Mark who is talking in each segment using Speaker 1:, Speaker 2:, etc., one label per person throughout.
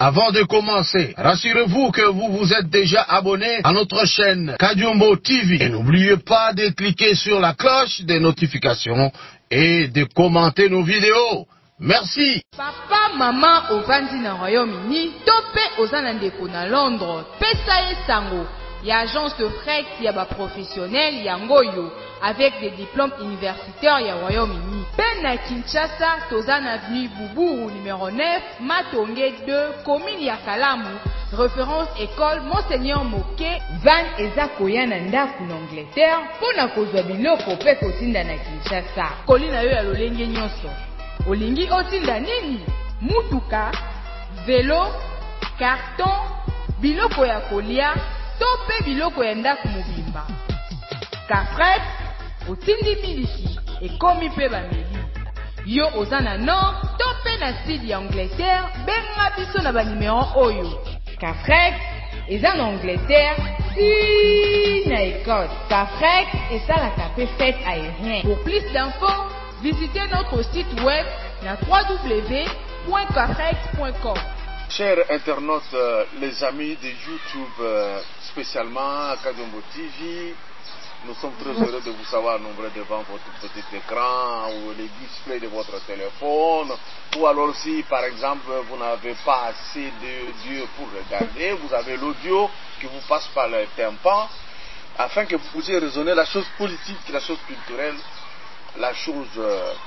Speaker 1: Avant de commencer, rassurez-vous que vous vous êtes déjà abonné à notre chaîne Kadiombo TV. Et n'oubliez pas de cliquer sur la cloche des notifications et de commenter nos vidéos. Merci.
Speaker 2: Papa, maman, ovandi na Royaume-Uni, topé ozana ndeko na Londres, pesa ye sango. Il y a agence de fret, il y a professionnel, il y a ngoyo, avec des diplômes universitaires, il y a Royaume-Uni. Ben à Kinshasa, Tozan Avenue Boubou, numéro 9, Matonge 2, commune Yakalamu, référence école Monseigneur Moké, Van Ezakoya Nanda en Angleterre, pour na kozwa biloko pe kotinda na Kinshasa. Kolina yo ya lolenge nyonso. Olingi otinda nini? Mutuka, vélo, carton, biloko ya kolia, tope biloko ya ndaku mobimba. Kafret, otindi miliki, ekomi pe bameli. Yo ozana nord, tope na sud ya Angleterre, benga biso na ba numéro oyo. Kafret, eza na Angleterre, si na Écosse. Kafret, esalaka pe fête aérien. Pour plus d'infos, visitez notre site web na www.kafret.com.
Speaker 1: Chers internautes, les amis de YouTube, spécialement Kadiombo TV, nous sommes très heureux de vous savoir nombreux devant votre petit écran ou les displays de votre téléphone, ou alors si par exemple vous n'avez pas assez d'yeux pour regarder, vous avez l'audio qui vous passe par le tympan, afin que vous puissiez raisonner la chose politique, la chose culturelle, la chose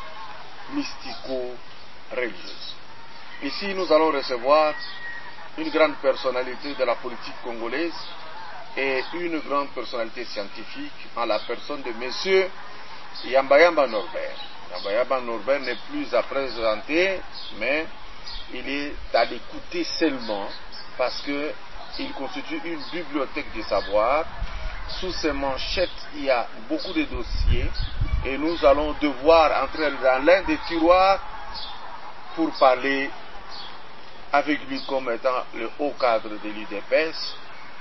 Speaker 1: mystico-religieuse. Ici, nous allons recevoir une grande personnalité de la politique congolaise et une grande personnalité scientifique en la personne de Monsieur Yamba Norbert. Yamba Norbert n'est plus à présenter, mais il est à l'écouter seulement parce qu'il constitue une bibliothèque de savoir. Sous ses manchettes, il y a beaucoup de dossiers et nous allons devoir entrer dans l'un des tiroirs pour parler avec lui comme étant le haut cadre de l'UDPS,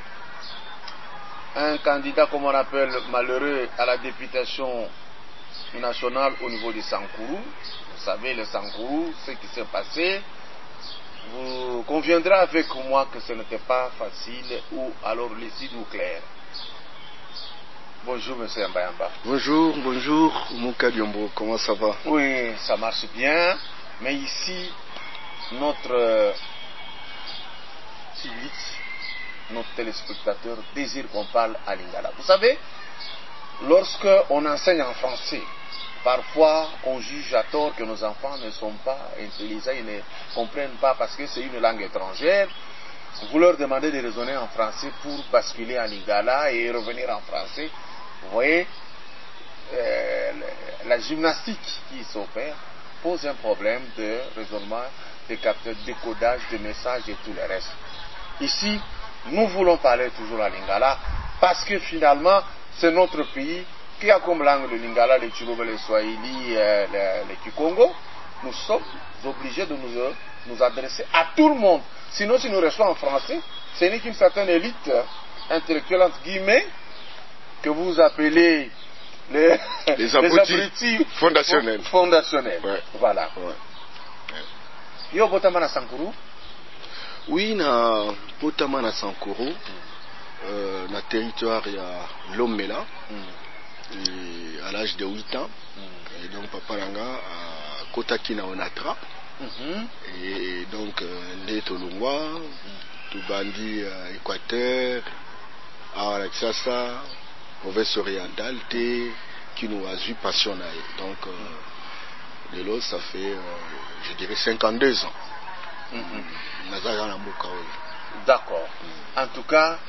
Speaker 1: un candidat, comme on appelle, malheureux à la députation nationale au niveau de Sankourou. Vous savez, le Sankourou, ce qui s'est passé, vous conviendrez avec moi que ce n'était pas facile, ou alors lucide ou clair. Bonjour, monsieur Yamba.
Speaker 3: Bonjour, mon Kadiombo, comment ça va?
Speaker 1: Oui, ça marche bien, mais ici, notre public, notre téléspectateur désire qu'on parle à lingala. Vous savez, lorsque on enseigne en français, parfois on juge à tort que nos enfants ne sont pas intelligents, ils ne comprennent pas parce que c'est une langue étrangère. Vous leur demandez de raisonner en français pour basculer en lingala et revenir en français. Vous voyez, la gymnastique qui s'opère pose un problème de raisonnement, de capteur, de décodage, de messages et tout le reste. Ici, nous voulons parler toujours à lingala parce que finalement, c'est notre pays qui a comme langue le lingala, le Chiloba, le Swahili, le Kikongo. Nous sommes obligés de nous adresser à tout le monde. Sinon, si nous restons en français, ce n'est qu'une certaine élite intellectuelle, entre guillemets, que vous appelez les abrutis
Speaker 3: fondationnels.
Speaker 1: Ouais. Voilà.
Speaker 3: Ouais.
Speaker 1: Yo botama na Sankourou?
Speaker 3: Oui, na botama na Sankourou, na territoire ya Lomela, et à l'âge de 8 ans. Et donc papa nanga a kotaki na Onatra. Et donc nde tolongwa, tobandi Équateur, à Kinshasa, province orientale, qui nous a eu passionné. Donc, de l'eau, ça fait, je dirais, 52 ans.
Speaker 1: D'accord. En tout cas,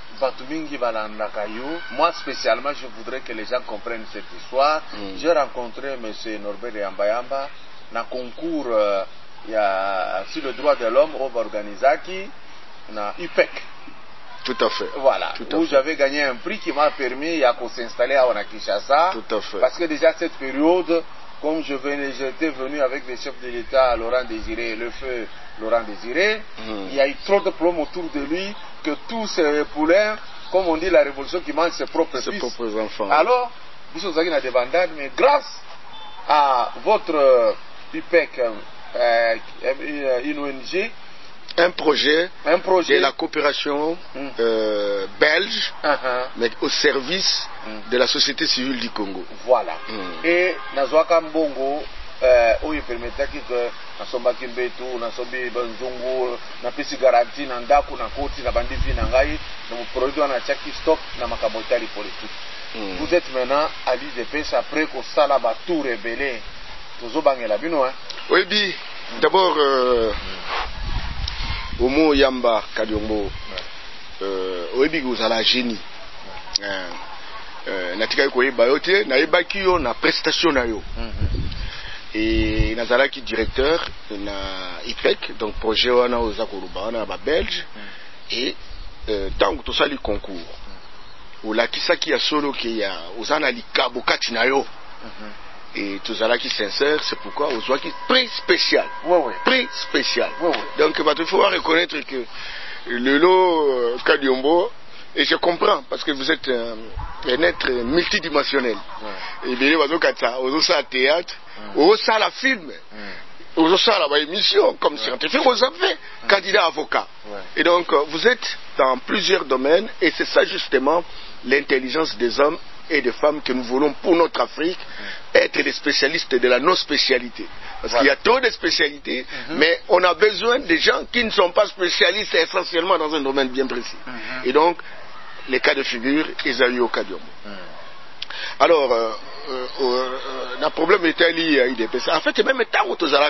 Speaker 1: moi spécialement, je voudrais que les gens comprennent cette histoire. J'ai rencontré M. Norbert Yamba dans concours sur le droit de l'homme au Organizaki, dans UPEC.
Speaker 3: Tout à fait.
Speaker 1: Voilà, où j'avais gagné un prix qui m'a permis de s'installer à Kinshasa.
Speaker 3: Tout à fait.
Speaker 1: Parce que déjà cette période, comme j'étais venu avec les chefs de l'État, Laurent Désiré, le feu Laurent Désiré, il y a eu trop de problèmes autour de lui, que tous ces poulains, comme on dit, la révolution qui mange ses propres fils.
Speaker 3: Ses propres enfants.
Speaker 1: Alors, Bissot a des bandades, mais grâce à votre UPEC, une ONG,
Speaker 3: un projet de la coopération belge, mais au service de la société civile du Congo.
Speaker 1: Voilà. Et Nazwaka Mbongo, oyo permetaki que nasombaki mbetu nasobi banzungu na pesi garantie na ndako na koti na bandivi na ngai na produit wana chaki stock na makambo tali politique. Vous êtes maintenant à l'IDPS après qu'on sala ba tout rebelle. Tozo bangela bino hein.
Speaker 3: Oui bi d'abord Omo Yamba Kadiombo oyebi kozala génie natika koyeba yo te nayebaki yo na prestation na yo et nazalaki directeur na IPEC donc projet wana oza koluba wana ba belge et tango tosali concours olakisaki ya solo ke ya oza na likabo kati na yo et tozalaki sincère, c'est pourquoi ozwaki prix spécial. Prix spécial. Donc il faut reconnaître que le lot Kadiombo, et je comprends parce que vous êtes un être multidimensionnel. Et bien vous avez théâtre, vous avez la film, vous avez la émission comme scientifique, vous avez candidat avocat. Et donc vous êtes dans plusieurs domaines et c'est ça justement l'intelligence des hommes et des femmes que nous voulons pour notre Afrique, être des spécialistes de la non-spécialité. Parce qu'il y a trop de spécialités, mais on a besoin de gens qui ne sont pas spécialistes essentiellement dans un domaine bien précis. Et donc, les cas de figure, ils ont eu au cas de alors, le problème était lié à l'IDPS. En fait, même tant que tu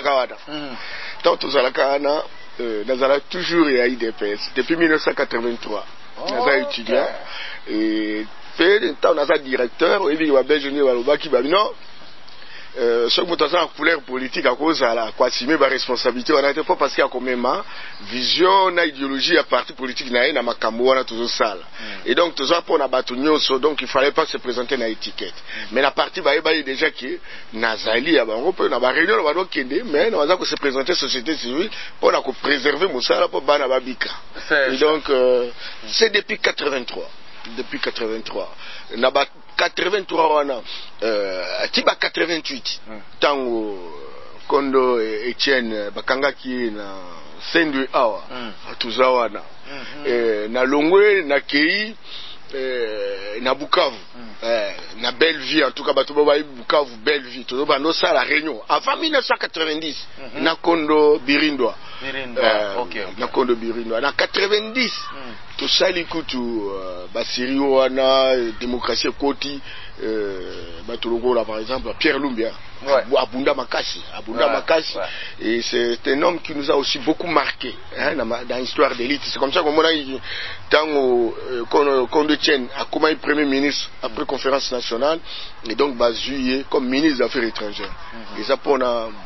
Speaker 3: as toujours eu à l'IDPS, depuis 1983. Nous avons étudié. Et on a un directeur, et puis il a ce qui est en couleur politique à cause de la responsabilité, on a été pas parce qu'il y a quand même vision, idéologie à parti politique, na makambo na toujours sale. Et donc tout ça pour na batunyo donc il fallait pas se présenter na étiquette. Mais la partie va déjà qui nazali à bango peut na ba réunion na ba kende mais on va se présenter société civile pour la préserver mosala pour bana babika. Et donc c'est depuis 83. Depuis 83. Naba 83 wana tiba 88 tango Kondo Etienne bakangaki na Sendwe awa atuza wana na Longwe na Kei na Bukavu na Bellevue en tout cas bato ba Bukavu Bellevue to ba no sala réunion avant 1990 na Kondo Birindwa na Kondo Birindwa na 90 to sali kutu basiri wana démocratie koti bato lokola par exemple Pierre Lumbia Abunda Makasi et c'est un homme qui nous a aussi beaucoup marqué dans l'histoire d'élite. C'est comme ça qu'on a eu tango Kondo Tien a comme premier ministre après conférence nationale et donc Bazuye comme ministre des Affaires étrangères. Et ça pour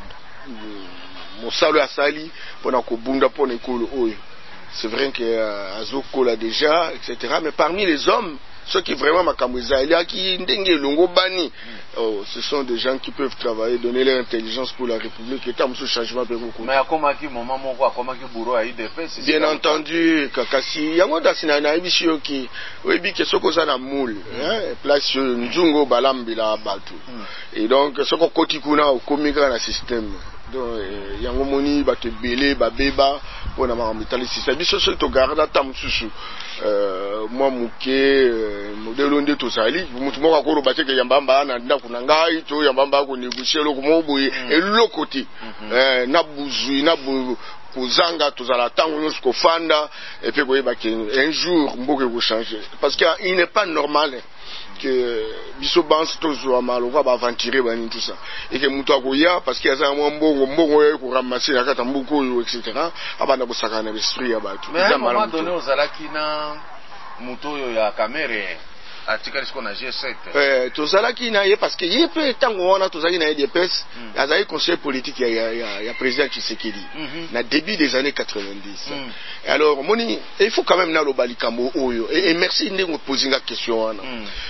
Speaker 3: mon salut à Sali pour na Kobunda pour l'école oyo. C'est vrai que Azoko l'a déjà, etc. Mais parmi les hommes, ceux qui vraiment makamouza, il y a qui ndenge longo bani. Ce sont des gens qui peuvent travailler, donner leur intelligence pour la République et tant ce changement peut beaucoup.
Speaker 1: Mais à comment qui moment mon quoi, comment qui bourreau a IDPS.
Speaker 3: Bien entendu, kakasi yango dasina na ibisio ki oyebi ke soko za na moule, place nzungo balambila batu. Et donc soko koti kuna okomika na système. Donc yango moni ba te belé ba beba pona ma mitali système biso so to garda tam susu moi muke modelo nde to sali mutu moko ko robate ke yambamba na nda kuna ngai to yambamba ko négocier loko moboye elokoti na buzui na kozanga tozala tango nyonso kofanda et puis koyeba ke un jour mboke ko changer parce qu'il n'est pas normal que biso banse tozwa maloko ba aventurer bani tout ça et que mutu akoya parce qu'il y a un mbongo ko ramasser na kata mbuko etc. abana ko sakana l'esprit ya batu
Speaker 1: mais à un moment donné ozalaki na mutu yo ya kamere atika ce qu'on a G7
Speaker 3: tozalaki na ye parce que ye peut tango wana tozalaki na IDPS azali conseiller politique ya président Tshisekedi na début des années 90 alors moni il faut quand même na lobalikambo oyo et merci ndenge poser la question wana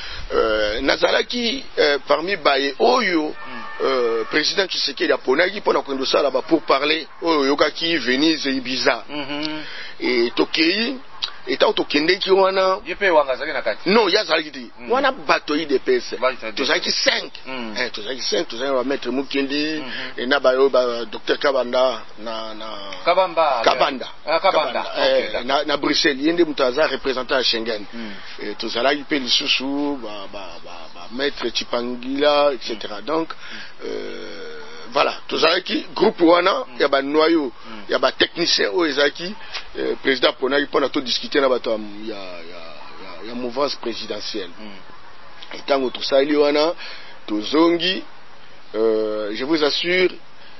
Speaker 3: nazalaki parmi baye oyo président Tshisekedi aponaki pona kwendo sala ba pour parler oyo yokaki Venise Ibiza et Tokei et tant to kende ki wana
Speaker 1: yepe wanga zaki na kati
Speaker 3: non ya zaki ti wana bato yi DPS to zaki 5 to zaki 5 to zaki wa maître Mukendi et na ba yo ba docteur Kabanda na Kabanda na Bruxelles yende mutaza représentant à Schengen et to zaki pe lisusu ba maître Chipangila etc. Donc voilà, tous qui groupe wana ya ba noyau ya ba technicien o ezaki président Ponaki pour tout discuter na bato ya mouvance présidentielle. Et tant que tout ça li wana tozongi je vous assure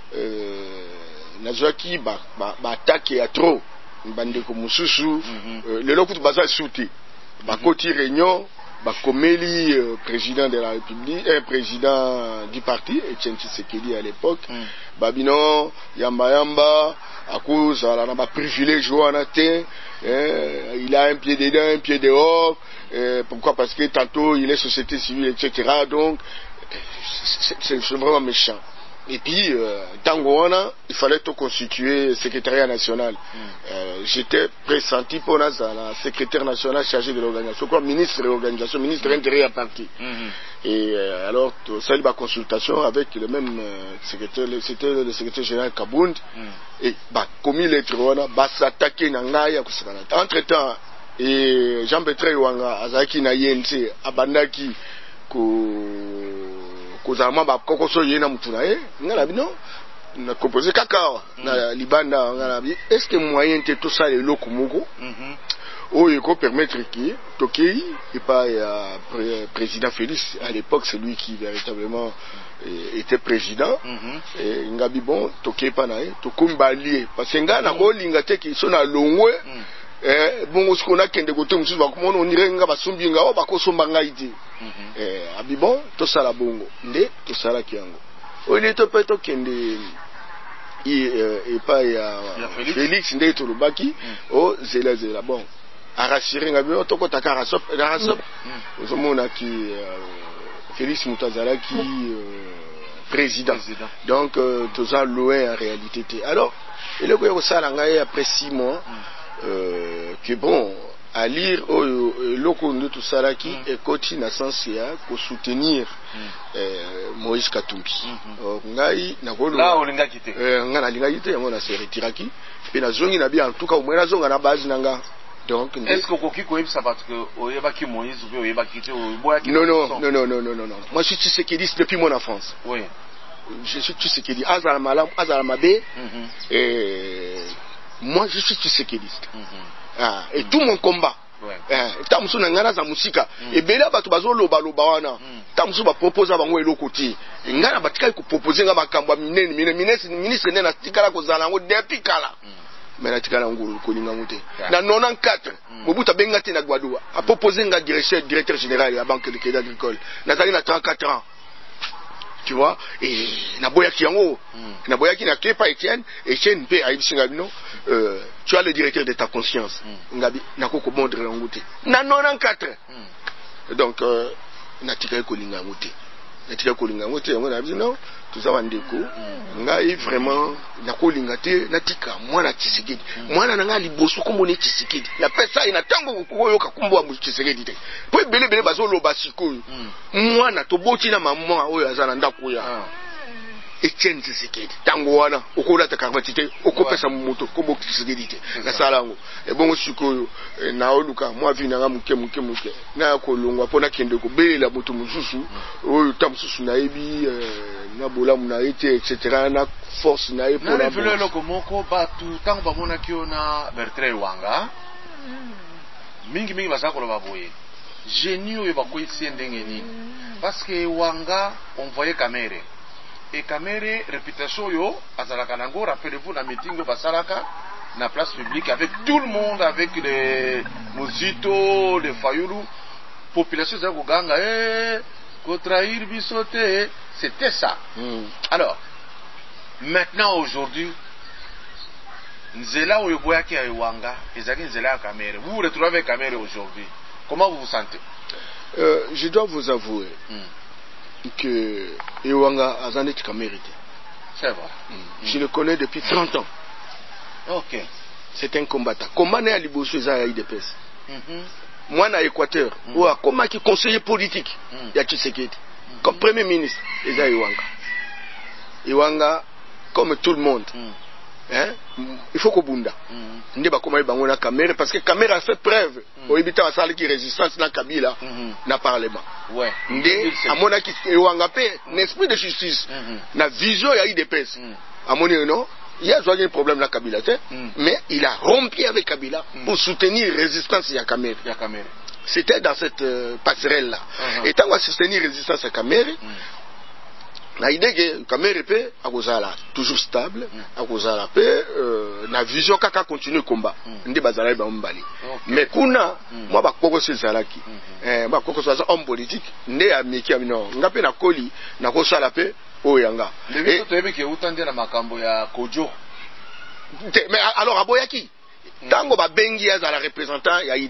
Speaker 3: nazwaki ba attaque ya trop bandeko mususu le lokutu baza souté ba koti réunion Bakomeli, président de la République, président du parti, Etienne Tshisekedi à l'époque, Babino, Yamba, à cause de la privilège, il a un pied dedans, un pied dehors, pourquoi? Parce que tantôt il est société civile, etc. Donc, c'est vraiment méchant. Et puis, Tangoana, il fallait tout constituer secrétariat national. J'étais pressenti pour la secrétaire nationale chargée de l'organisation, comme ministre de l'organisation, ministre intérieur à parti. Et alors, ça la consultation avec le même secrétaire, c'était le secrétaire général Kabound. Et comme il est trop, s'attaquer Nangaya. Entre-temps, et Jean-Bertrand Wanga, Azaki Nayense, Abandaki, kozama ba kokoso yena mutuna ngala bino na composer kaka na libanda ngala bi est-ce que moyen te tout ça le loko moko il faut permettre que Tokei et pas président Félix à l'époque c'est lui qui véritablement était président et ngabi bon Tokei pas nae to kumbalier parce que ngana ko linga te ki sona longwe bon ce qu'on a kende kote mususu ba komono nirenga basumbi nga ba kosomba ngaiti abi bon to sala bongo nde to sala kiango oli to peto kende et pas ya Félix nde to lobaki o zela bon a rassurer ngabi to ko takara sop ozomona ki Félix Mutazala qui président donc to za loin en réalité. Alors il est ko sala ngai après 6 mois que bon à lire l'okondo tout ça qui est continue à sensia pour soutenir Moïse Katumbi. Ngai na ko
Speaker 1: là olinga kité
Speaker 3: ngana linga kité ngona se retiraki pe na zongi na bien en tout cas au moins na zonga na base nanga. Donc
Speaker 1: est-ce que koki ko ça parce que oyeba ki Moïse ou oyeba kité ou boya ki
Speaker 3: non. Moi je suis Tshisekedi depuis mon enfance.
Speaker 1: Oui.
Speaker 3: Je suis Tshisekedi Azala Mabe moi je suis Tshisekediste. Et tout mon combat tamusu na ngana za musika ebela bato bazoloba wana tamusu ba proposer bango eloko ti ngana batika ko proposer nga makambo ministre nena tikala ko zala ngo depuis kala mais na tikala ngulu ko linga ngote na 94 Mobutu benga te na Gwadua a proposer nga directeur général ya banque de crédit agricole nazali na 34 ans. Tu vois, et Naboyaki yango, Naboyaki na Kepa Etienne pe aïbisinga bino, tu as le directeur de ta conscience. Ngabi nakoko bondre ngote. Na 94. Donc natika ko linga ngote. Natika ko linga ngote yango na bino, tout ça bandeko. Ngai vraiment nako linga te natika mwana Tshisekedi. Mwana nanga liboso kombo ne Tshisekedi. Na pesa ina tango ko yoka kombo wa Tshisekedi te. Po belebele bazolo basikoyo. Mwana toboti na mama oyo azana ndako ya Etienne Tshisekedi tango wana okola ta karvatite okopesa moto kobo Tshisekedi te na salango e bongo sikoyo na oluka mwa vina nga muke na kolongwa pona kende ko belela moto mususu oyo tamususu na ebi na bolamu na ete etc. na force na epo
Speaker 1: na velo loko moko batu tango bamona kiona Bertrand Wanga mingi basako loba boye génie oyo bakoyisi ndenge nini parce que Wanga on voyait Kamere et Kamere réputation yo azalaka nango. Rappelez-vous la meeting basalaka na place publique avec tout le monde, avec les Mozito, les Fayulu, population za kuganga ko trahir bisote, c'était ça. Alors maintenant aujourd'hui nzela oyo boyaki ya Wanga ezaki nzela ya Kamere, vous vous retrouvez avec Kamere aujourd'hui, comment vous vous sentez?
Speaker 3: Je dois vous avouer que Ewanga Azanet Kamere.
Speaker 1: C'est vrai.
Speaker 3: Je le connais depuis 30 ans.
Speaker 1: Ok.
Speaker 3: c'est un combattant. Comment est à Liboso et à IDPS? Moi, à Équateur, comment qui conseiller politique, il y a Tshisekedi. Comme premier ministre, il y a Iwanga. Iwanga, comme tout le monde, hein, il faut qu'on bunda. On dit comment il y a Kamere, parce que Kamere a fait preuve au habitant à Sali qui résistance dans Kabila, dans le Parlement.
Speaker 1: Ouais.
Speaker 3: À mon avis, Iwanga paix, un esprit de justice, la vision, il y a IDPS. À mon avis, non. Il y a un problème dans Kabila, mais il a rompu avec Kabila pour soutenir la résistance à Kamere. C'était dans cette passerelle-là. Et tant qu'on a soutenu la résistance à Kamere, l'idée que Kamere peut toujours stable, la vision kaka continue le combat. Mais kuna, moi ba koko se zalaki, ba koko se homme politique, né à Miki amino, ngape na koli, na ko sala pe oyanga.
Speaker 1: Et tu as que autant de la makambo ya Kojo.
Speaker 3: Mais alors aboyaki. Tango ba bengi ya la représentant ya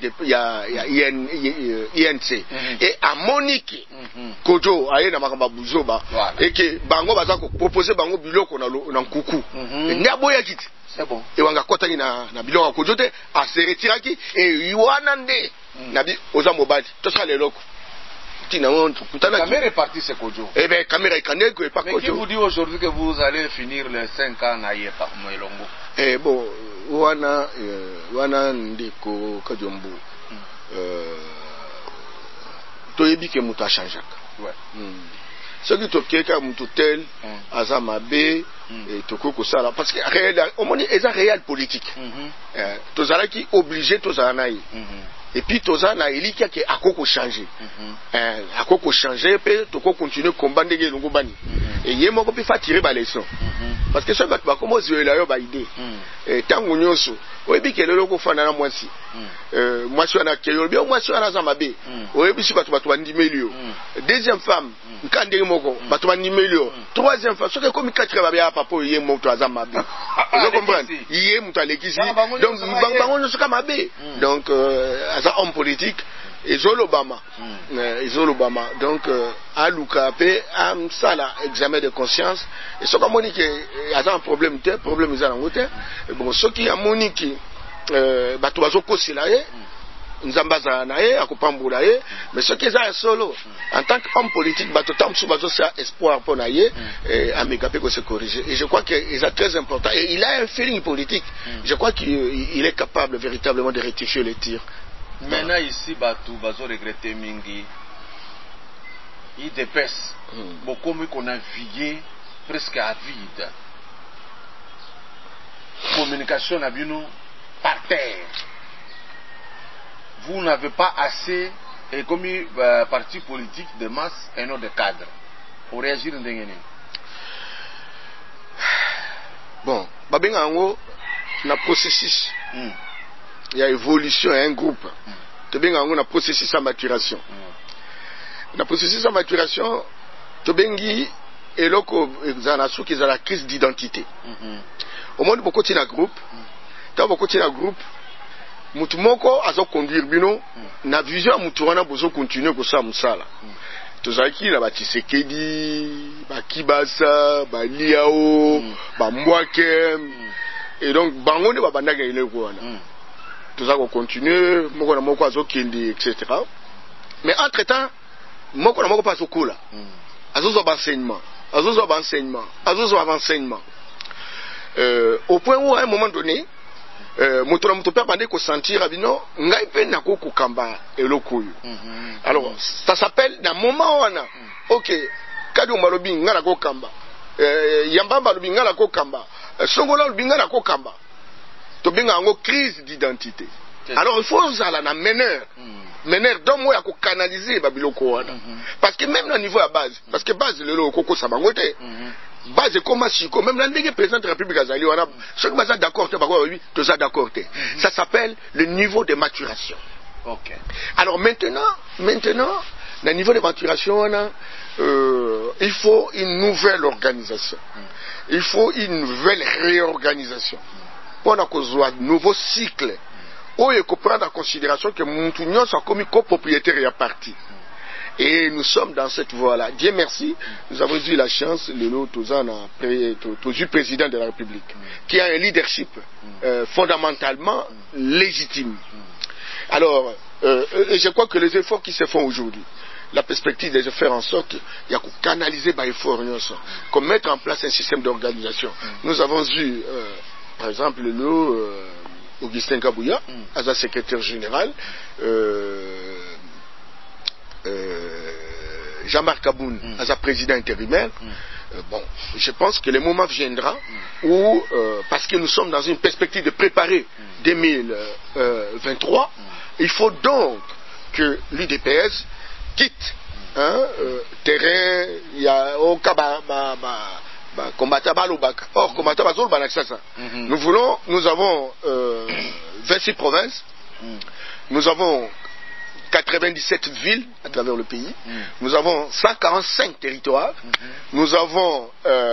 Speaker 3: INC et à Monique Kojo aye na makamba buzoba et que bango baza ko proposer bango biloko na nkuku ne aboya kiti
Speaker 1: c'est bon
Speaker 3: et wanga kotani na biloko Kojo te a se retiraki et wana nde na bi oza mobali to sala eloko tina wontu kutana
Speaker 1: Kamere est parti c'est Kojo
Speaker 3: et ben Kamere ikane ko pas Kojo.
Speaker 1: Mais qui vous dit aujourd'hui que vous allez finir les 5 ans na Yepa Mwelongo?
Speaker 3: Bon wana ndeko Kajombo toyebi ke mutu achangeaka. Soki tokeka mutu tel aza mabe toko kosala parce que réel omoni eza réel politique tozalaki obligé tozala na ye et puis tozala na eliki ke akoko changer akoko changer pe toko continuer combat ndenge elongo bani et ye moko pe fa tirer ba leçon parce que soki bato bakoma zioela yo ba idée ntango nyonso oyebi ke lelo kofanda na mwasi mwasi wana keyo bien mwasi wana aza mabe oyebi si bato bandimeli yo deuxième femme nka ndenge moko bato bandimeli yo troisième femme soki ekomi quatre babia papa ye moto aza mabe ozo comprendre ye moto alekisi donc bango nyonso ka mabe donc aza homme politique Obama donc aluka pe am sala examen de conscience et ce comme on dit que a un problème ils ont ngote bon ce qui a monique bato bazoko silaye nzambaza na ye akopambula ye mais ce qui est solo en tant qu'homme politique bato tamsu bazo ça espoir pour na ye ameka pe ko se corriger et je crois que c'est très important et il a un feeling politique je crois qu'il est capable véritablement de rectifier les tirs.
Speaker 1: Maintenant ici bato bazo regretter mingi IDPS beaucoup mieux qu'on a villé presque à vide communication à bino par terre vous n'avez pas assez et comme parti politique de masse et non de cadre pour réagir ndengeni
Speaker 3: bon babenga ngo na processus il y a évolution un groupe tu benga ngo na processus de maturation na processus de maturation tu bengi eloko ezana soki ezala crise d'identité au monde beaucoup de groupe tant beaucoup de groupe mutu moko azo conduire bino na vision mutu wana bozo continuer ko sa musala tozaki na ba Tshisekedi ba Kibasa ba Liao ba Mbwake et donc bango ne ba bandaka ile ko wana tozako continuer moko na moko azo kindi etc. mais entre temps moko na moko pas okula azozo ba enseignement au point où à un moment donné moto na moto pe bande ko sentir abino ngai pe na ko kamba eloko yo alors ça s'appelle dans moment wana OK kadi umalobi ngala ko kamba yambamba lobi ngala ko kamba songola lobi ngala ko kamba to benga ngo crise d'identité alors il faut zala na meneur donc moi ya ko canaliser ba biloko wana parce que même au niveau à base parce que base le koko sabangote base comme siko même l'indégué président de la République azali wana ceux qui sont d'accord ça s'appelle le niveau de maturation.
Speaker 1: OK.
Speaker 3: Alors maintenant le niveau de maturation il faut une nouvelle organisation. Il faut une nouvelle réorganisation. Pour qu'on un nouveau cycle où il faut prendre en considération que Moutounion soit comme copropriétaire et parti. Et nous sommes dans cette voie-là. Dieu merci, nous avons eu la chance, le président de la République, qui a un leadership fondamentalement légitime. Alors, et je crois que les efforts qui se font aujourd'hui, la perspective de faire en sorte il y a canaliser par effort, comme mettre en place un système d'organisation. Nous avons eu, par exemple, Augustin Kabouya, as secrétaire général, Jean-Marc Kaboun, as président intérimaire. Bon, je pense que le moment viendra où, parce que nous sommes dans une perspective de préparer 2023, il faut donc que l'UDPS quitte terrain, il y a au Kaba. Or, nous avons 26 provinces, nous avons 97 villes à travers le pays, nous avons 145 territoires, nous avons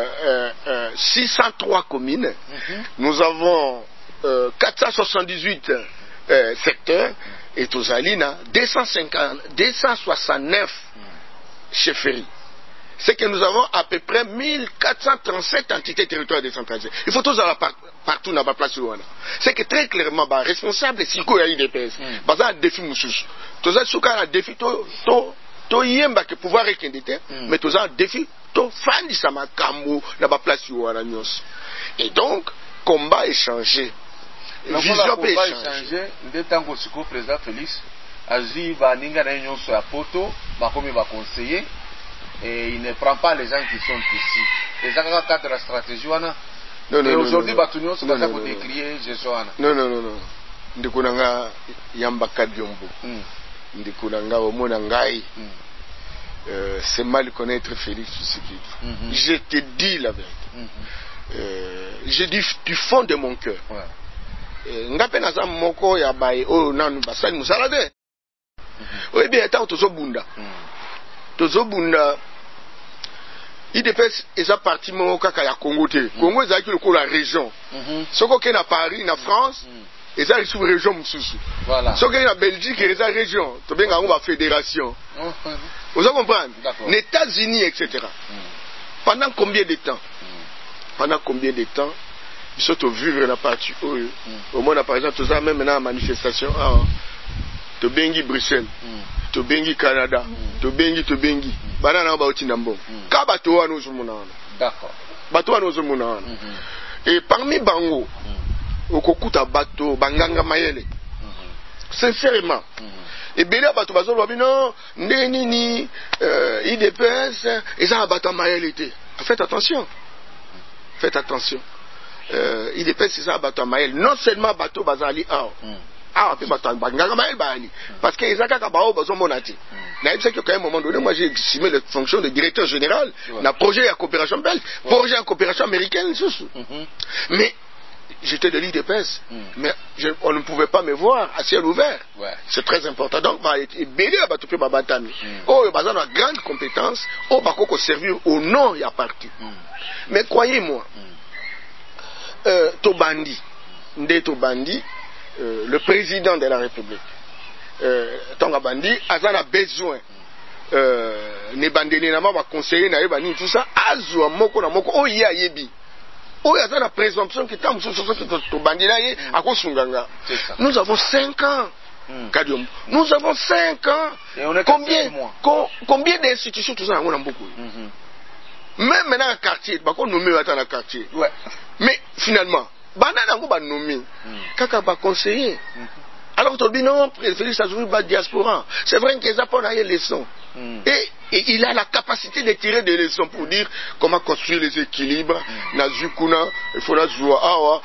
Speaker 3: 603 communes, nous avons 478 secteurs, et Tozalina 269 chefferies. C'est que nous avons à peu près 1437 entités territoriales décentralisées. Il faut tous aller partout dans la place où on a. C'est que très clairement, responsable, c'est qu'il y a IDPS. Parce qu'il y a un défi moussous. Tous les un défi, to yemba que pouvoir équinditer, mais tous un défi, to fan du Samakambo dans la place où on a. Et donc, combat échangé.
Speaker 1: Vision peut échanger. Dès tant que le président Félix a dit que réunion sur la poto, comme il va conseiller, et il ne prend pas les gens qui sont ici. Les gens qui ont cadre de la stratégie, et aujourd'hui, Batunio, c'est pas ça qu'on décrit, Jésuana.
Speaker 3: Non. Ndikunanga yamba kadyombo. Ndikunanga omonangai. C'est mal connaître Félix Tshisekedi. Je te dis la vérité. Je dis du fond de mon cœur. Ngape na za moko ya bae o nanu basali musala de. Oui bien étant tozobunda IDPS eza parti moko kaka ya Congo te. Congo ezaki lokola région. Soko ke na Paris na France eza sous région mususu. Voilà. Soko ke na Belgique eza région. To benga ngo ba fédération. Vous comprenez? Les États-Unis etc. Pendant combien de temps? Surtout vivre la partie au moins par exemple tout ça même dans la manifestation to bengi Bruxelles to bengi Canada to bengi banana ba otinambo ka bato wana ozomona d'accord bato wana ozomona et parmi bango okokuta bato banganga mayele sincèrement et bien bato bazolo bino ndeni IDPS eza bato mayele te. Faites attention. IDPS c'est ça bateau Maël, non seulement bateau bazali puis bateau banganga Maël bali parce que ezaka ka bao bazo monati na il sait que à un moment donné moi j'ai assumé la fonction de directeur général na projet à coopération belge, projet à coopération américaine mais j'étais de l'IDPS mais on ne pouvait pas me voir à ciel ouvert. C'est très important donc belé bateau pe babatami bazana a grande compétence bako servir au nom ya parti mais croyez-moi Tobandi, le président de la République, Tongabandi, a besoin, ne bandeli na ma conseiller na yebani tout ça, azwa moko na moko, yebi. Azana la présomption qui tombe sur ce que Tobandi là yé, à Kosunganga. Nous avons 5 ans. Nous avons 5 ans.
Speaker 1: Et on est
Speaker 3: combien d'institutions tout ça, on a beaucoup. Même maintenant un quartier, bah qu'on nomme un quartier. Mais finalement, banana on va nommer. Kaka va conseiller. Alors tu dis non, Félix a joué bas diaspora. C'est vrai que ça a les leçons. Et il a la capacité de tirer des leçons pour dire comment construire les équilibres. Nazukuna, il faut la jouer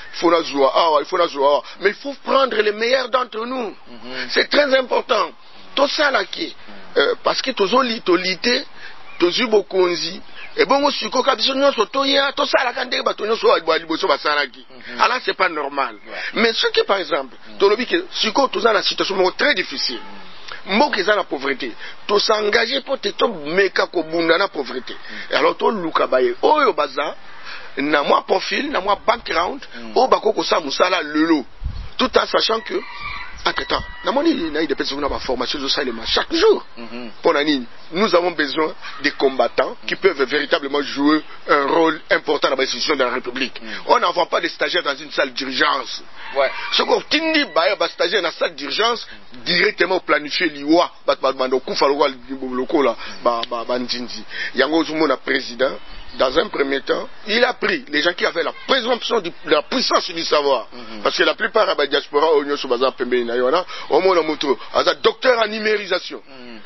Speaker 3: mais il faut prendre les meilleurs d'entre nous. C'est très important. Tout ça là qui parce que tous l'ité, tous beaucoup et bon aussi quand biso nyonso toya to sala ka ndenge bato nyonso ba liboso basalaki alors c'est pas normal mais ce qui par exemple to lobi que siko to za la situation très difficile mboka eza la pauvreté to s'engager pour te to meka ko bunda na pauvreté alors to luka baye oyo baza na moi profil na moi background o bako ko sa musala lelo tout en sachant que Entre-temps, formation chaque jour. Nous avons besoin des combattants qui peuvent véritablement jouer un rôle important dans l'institution de la République. On n'envoie pas des stagiaires dans une salle d'urgence. Ce qu'on dit, stagiaire dans la salle d'urgence, directement planifier l'IWA. Président, dans un premier temps, il a pris les gens qui avaient la présomption de la puissance du savoir. Parce que la plupart de la diaspora, docteur en numérisation.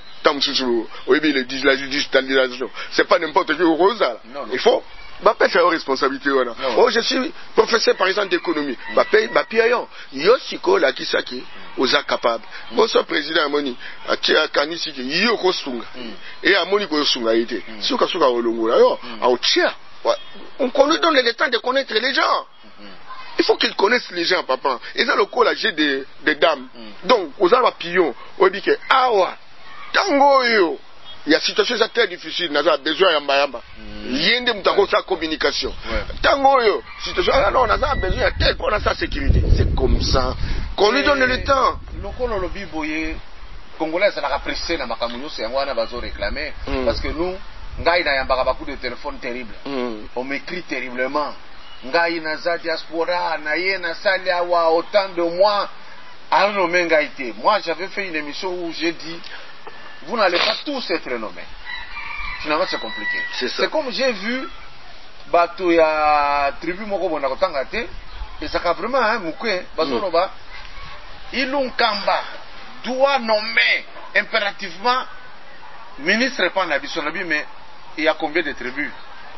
Speaker 3: La digitalisation. C'est pas n'importe qui au rosa. Il faut faire responsabilité. Oh, je suis professeur par exemple d'économie. Yosiko la kisaki oza capable. Bonsoir président Amoni. Atia kanisi ki yoko sunga. Et Amoni ko sunga ite. Suka suka olongola yo. On donne le temps de connaître les gens. Il faut qu'ils connaissent les gens, papa. Ils ont le col âgé des dames. Donc, aux papillons, on dit que awa, tango yo. Il y a situation très difficile, on a besoin de yamba. Il y a une communication. Tango yo, situation, alors on a besoin de tel qu'on a sa sécurité. C'est comme ça qu'on lui donne le temps.
Speaker 1: Le col lobby boye, Congolais, ça l'a apprécié dans ma camouflage, c'est un on a besoin de réclamer. Parce que nous, on a beaucoup de téléphones terribles. On m'écrit terriblement. Ngai naza diaspora na ye na sali awa autant de mois à nommer Ngaïté. Moi j'avais fait une émission où j'ai dit vous n'allez pas tous être nommés. Finalement c'est compliqué. C'est comme j'ai vu bato ya tribu moko bona kotanga te et ça vraiment hein mukwe bazono ba Ilunkamba doit nommer impérativement ministre pas na bisonabi mais il y a combien de tribus?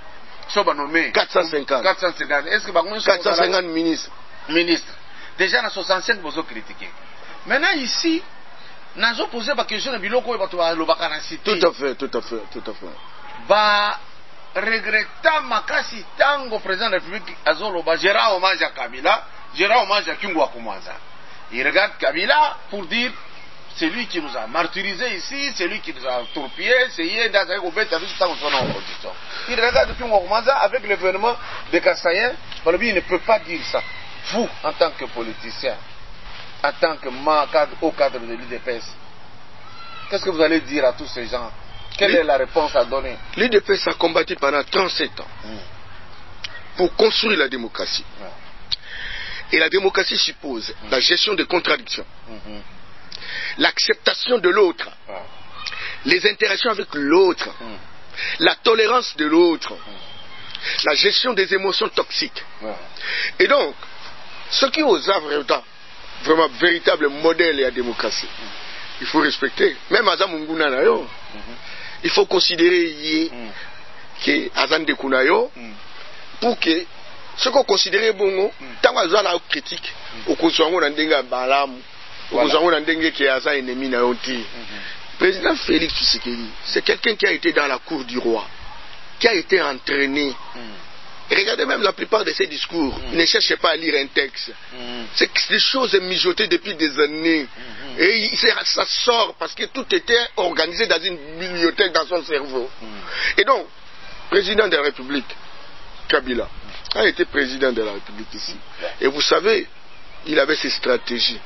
Speaker 3: 450.
Speaker 1: Est-ce que
Speaker 3: 450 ministres.
Speaker 1: Déjà, dans 65, vous avez critiqué. Maintenant, ici, nous avons posé la question de Biloko et Batoua cité.
Speaker 3: Tout à fait.
Speaker 1: Bah, regrettant Makasi Tango, président de la République, Azoloba, Gérard hommage à Kabila, Gérard hommage à Kungwa Koumanza. Il regarde Kabila pour dire c'est lui qui nous a martyrisés ici, c'est lui qui nous a torpillés, c'est lui qui nous a opposition. Il regarde depuis Koumanza avec l'événement de Kassayen, il ne peut pas dire ça. Vous, en tant que politicien, en tant que haut cadre de l'UDPS, qu'est-ce que vous allez dire à tous ces gens? Quelle est la réponse à donner?
Speaker 3: L'UDPS a combattu pendant 37 ans pour construire la démocratie. Et la démocratie suppose la gestion des contradictions, l'acceptation de l'autre, les interactions avec l'autre, la tolérance de l'autre, la gestion des émotions toxiques. Et donc, ce qui osent vraiment véritable modèle et la démocratie, il faut respecter. Même Azam Munguna Nayo, il faut considérer que Azam de Kunayo pour que ce qu'on considère bon, tant qu'on a la critique, au consommant d'endenga balam, au consommant d'endenga qui est Azam ennemi Nayoti. Président Félix Tshisekedi, c'est quelqu'un qui a été dans la cour du roi, qui a été entraîné. Regardez même la plupart de ses discours. Ne cherchez pas à lire un texte. C'est des choses mijotées depuis des années. Et ça sort parce que tout était organisé dans une bibliothèque dans son cerveau. Et donc, président de la République, Kabila, a été président de la République ici. Et vous savez, il avait ses stratégies.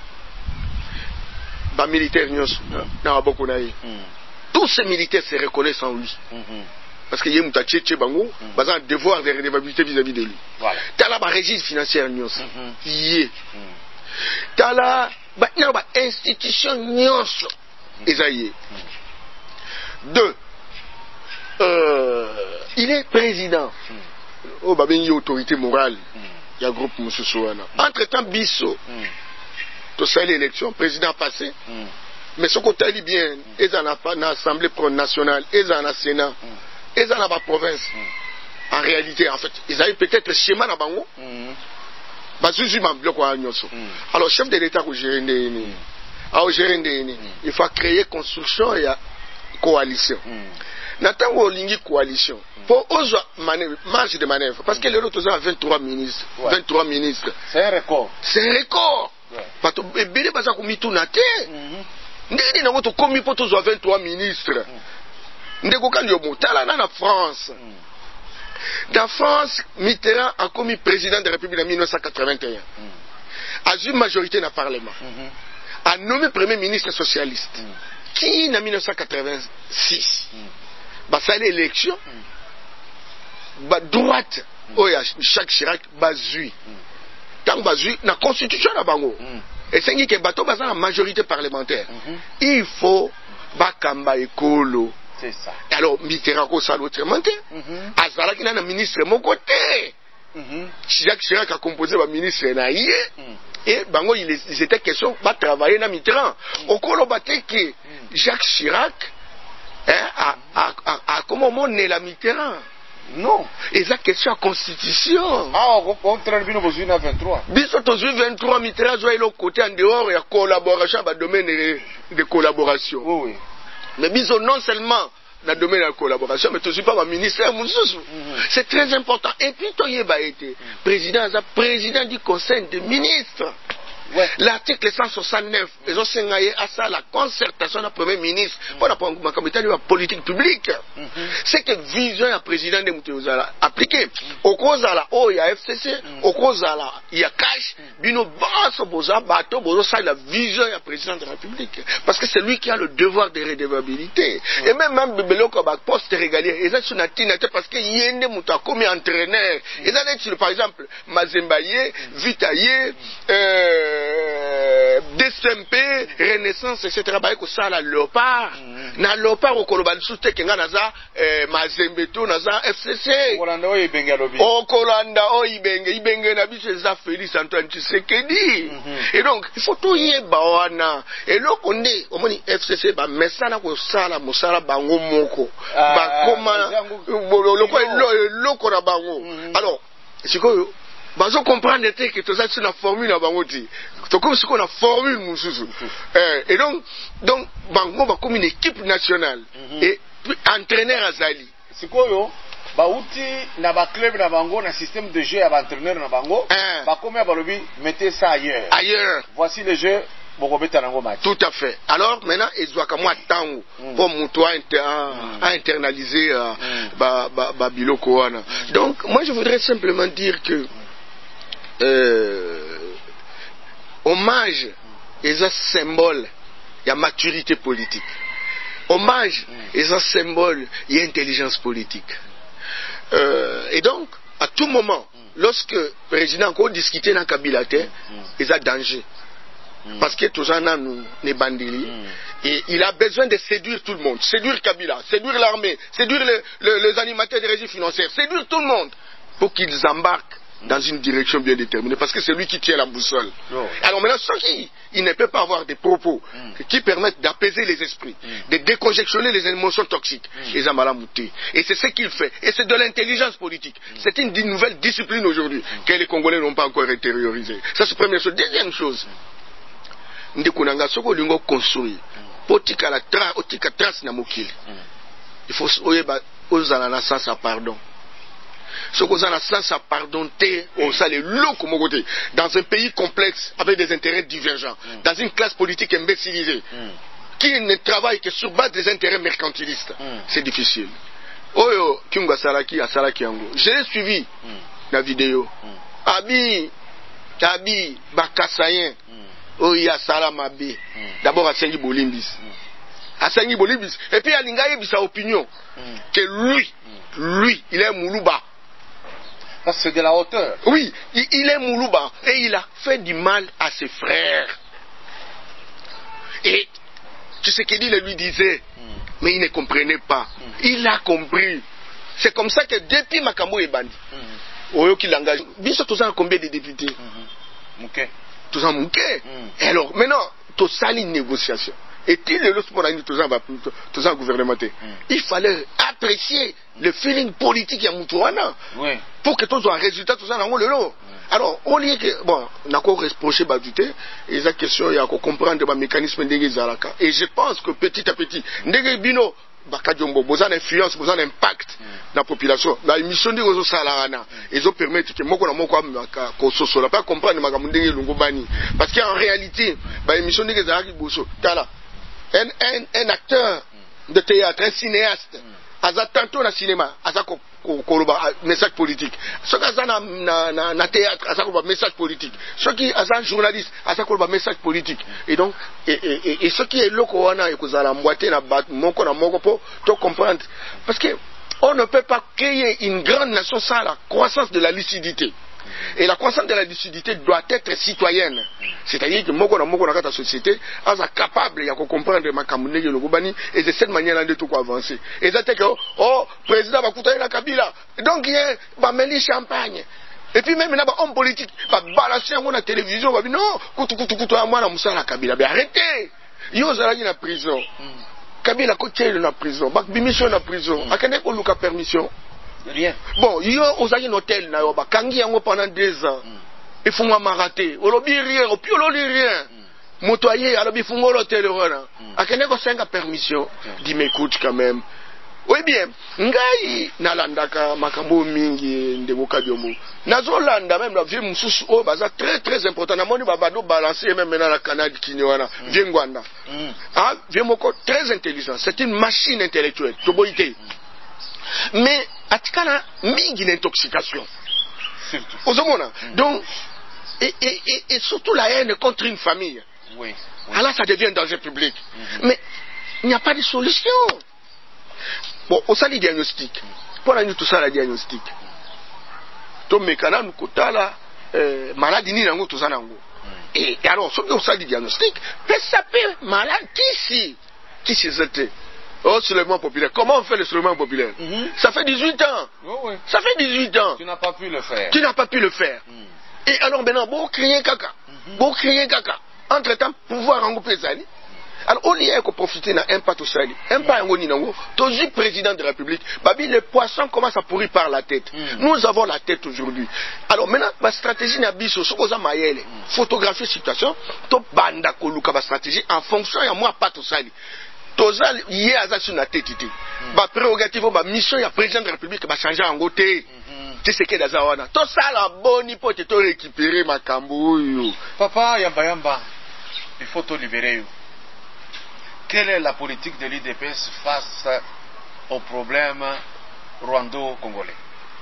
Speaker 3: Militaires, tous ces militaires se reconnaissent en lui. Parce qu'il y a un devoir de redevabilité vis-à-vis de lui. Tu as la registre financière, il y est. Tu as la institution, deux, il est président. Oh, il y a autorité morale. Il y a un groupe Moussouana. Entre-temps, Bisso, tu sais l'élection, président passé. Mais ce qu'on t'a dit bien, ils en ont l'Assemblée nationale, ils en ont le Sénat. Et dans la province, en réalité, en fait, ils avaient peut-être un schéma dans Bango. Alors, chef de l'État, il faut créer construction et coalition. Nathan Olingi coalition. Pour marge de manœuvre. Parce que l'autre a 23 ministres. 23 ministres.
Speaker 1: C'est un record.
Speaker 3: C'est un record. Parce que Bélé Baza Komitou Nate. Ndé n'a pas commis pour tous 23 ministres. En France. Dans France, Mitterrand a commis président de la République en 1981. a eu majorité dans le Parlement, a nommé Premier ministre socialiste, qui en 1986, ça l'élection, droite, Jacques Chirac, bazui. Tant bazui, la constitution na bango. Et c'est que bateau basa la majorité parlementaire. Il faut bakamba ekolo.
Speaker 1: C'est ça.
Speaker 3: Alors Mitterrand ko ça autrement. Azala qui na ministre mon côté. Jacques Chirac a composé le ministre na yé. Et bango il était question va travailler na Mitterrand. Okolo baté que Jacques Chirac a comment on est la Mitterrand.
Speaker 1: Non.
Speaker 3: Et la question de la constitution.
Speaker 1: Ah, on traîne bien au 23.
Speaker 3: Biso to 23 Mitterrand joue l'autre côté en dehors et collaboration dans le domaine de collaboration.
Speaker 1: Oui.
Speaker 3: Mais biso non seulement dans le domaine de la collaboration, mais aussi pas le ministère. C'est très important. Et puis Toye ba été président du Conseil des ministres. Ouais. L'article 169, ils ont signé à ça la concertation du Premier ministre pour la politique publique. C'est que vision du président de Moutouza appliquée. Au cause de la il y a FCC, au cause de la il y a cash, bino basso boza bateau bozo ça la vision du président de la République. Parce que c'est lui qui a le devoir de redevabilité. Et même bebelo ko ba poste régalien, ils ont sur natinate parce que yende muta comme entraîneur. Ils ont par exemple Mazembaye, Vitaye, DSMP, Renaissance, etc. Bah, que ça, la Léopard. Na Léopard, au Kolobal, soute, Kenga, Naza, Mazembeto, Naza, FCC. Au Kolanda, Ibenge, Nabi, c'est ça, Félix Antoine Tshisekedi. Et donc, il faut tout y bawana. Et là, on est, au moins, FCC, bah, mais ça, na, ko sala, mosala, bango, moko. Bah, comment, loko, na bango. Alors, c'est quoi, bazo comprendre que tout ça c'est une formule à bangoti. C'est comme si on a formule mususu. Et donc bango va comme une équipe nationale et puis entraîneur azali.
Speaker 1: C'est quoi yo? Ba outi na ba club na bango na système de jeu à entraîneur na bango. Ba comme ba lobi mettez ça ailleurs.
Speaker 3: Ailleurs.
Speaker 1: Voici le jeu.
Speaker 3: Tout à fait. Alors maintenant, ils doivent comme attendre pour moutoua à internaliser Biloko wana. Donc moi je voudrais simplement dire que hommage est un symbole de la maturité politique. Hommage est un symbole de l'intelligence politique. Et donc, à tout moment, lorsque le président encore discuté dans Kabila, il y a danger. Parce que tout ça, nous, les bandits, et il a besoin de séduire tout le monde. Séduire Kabila, séduire l'armée, séduire les animateurs des régies financières, séduire tout le monde pour qu'ils embarquent dans une direction bien déterminée, parce que c'est lui qui tient la boussole. Alors maintenant, ceux qui ne peut pas avoir des propos qui permettent d'apaiser les esprits, de déconjectionner les émotions toxiques, les amalamoutés. Et c'est ce qu'il fait. Et c'est de l'intelligence politique. C'est une nouvelle discipline aujourd'hui que les Congolais n'ont pas encore intériorisée. Ça, c'est la première chose. Deuxième chose, il faut aux ananas à pardon. Ce qu'on a la sens à pardonner, dans un pays complexe avec des intérêts divergents, dans une classe politique imbécilisée, qui ne travaille que sur base des intérêts mercantilistes, c'est difficile. Oyo Kyunga Salaki à Salaki Ango. Je l'ai suivi la vidéo. Abi Bakasayen, Oya Salamabe. D'abord à Sengi Bolimbis. À Sengi Bolimbis. Et puis à Lingaye sa opinion que lui, il est Moulouba.
Speaker 1: C'est de la hauteur.
Speaker 3: Oui, il est Moulouba et il a fait du mal à ses frères. Et tu sais qu'il lui disait, mais il ne comprenait pas. Il a compris. C'est comme ça que depuis Makambo et Bandi, Oyo qui l'engage. Biso tous en combien de députés? Tous en Mouké. Alors maintenant, tout ça une négociation. Et tout ça gouvernemental. Il fallait apprécier le feeling politique à Moutouana. Pour que tout soit un résultat, tout ça dans le lot. Alors, au lieu que, bon, on a encore reproché Baduté, et la question, il y a encore comprendre le mécanisme de Zalaka. Et je pense que petit à petit, Ndege Bino, Bakadjombo, besoin d'influence, besoin d'impact dans la population. La mission de Rozo Salarana, ils ont permis que moi, qu'on ne pas comprendre Magamundenge Lungobani. Parce qu'en réalité, la mission de Zalaki Bosso, un acteur de théâtre, un cinéaste, aza tantôt na cinéma aza koloba message politique soki aza na théâtre aza koloba message politique soki aza journaliste aza koloba message politique et donc et soki eloko wana ekozala mboite na bato moko na moko po to comprendre parce que on ne peut pas créer une grande nation sans la croissance de la lucidité. Et la croissance de la lucidité doit être citoyenne. C'est-à-dire que moko na kata société est capable de comprendre ma kamune le gobani et de cette manière de tout avancer. Et ça que oh président va coûter la Kabila. Donc il va mêler champagne. Et puis même là homme politique va balancer à la télévision va dire non kutu à moi na musala Kabila. Mais arrêtez. Yo zalaki na prison. Kabila kotiele na prison. Bak bimission na prison. Akende ko luka permission.
Speaker 1: Rien.
Speaker 3: Bon, yo osaki un hôtel na yo bakangi yango pendant 2 ans. Il faut m'arrêter. Olobi rien, au piolo rien. Motoyer alobi fungo l'hôtel wana. Akende ko senga permission. Dis m'écoute quand même. Oui bien, ngai nalandaka makambo mingi ndeko Kabyombo. Nazolanda même la vie mususu o baza très important. Na moni babado balancer même maintenant la canal Kinyoana, vie Ngwanda. Ah, vie moko très intelligent. C'est une machine intellectuelle. Toboité. Mais atikana mingi l'intoxication. Ozomona. Donc et surtout la haine contre une famille.
Speaker 1: Oui.
Speaker 3: Alors ça devient un danger public. Mais il n'y a pas de solution. Bon, on sait le diagnostic. Pour nous tout ça le diagnostic. To mekana nous kotala maladie ni nango tout ça nango. Et alors ce que on sait le diagnostic, ça peut malade qui c'était. Oh, soulèvement populaire. Comment on fait le soulèvement populaire? Ça fait 18 ans.
Speaker 1: Oui.
Speaker 3: Ça fait 18 ans.
Speaker 1: Tu n'as pas pu le faire.
Speaker 3: Tu n'as pas pu le faire. Et alors maintenant, bon crier caca. Bon crier caca. Entre-temps, pouvoir en groupe Zali. Alors, on y a profiter d'un impact au Sali. Impact en Ninango. Toujours président de la République. Babi, les poissons commencent à pourrir par la tête. Nous avons la tête aujourd'hui. Alors maintenant, ma stratégie n'a pas ce qu'on a maillé. Photographier situation. Top banda koluka ma stratégie en fonction de moi pas tout Sali. Tozal yé aza sur la tête. Ba prérogative, ba mission ya président de la République va changer en côté. Tu sais que dans wana. Tout ça la bonne hypothèse to récupérer ma kambu.
Speaker 1: Papa Yamba, il faut te libérer. Quelle est la politique de l'UDPS face au problème rwando-congolais?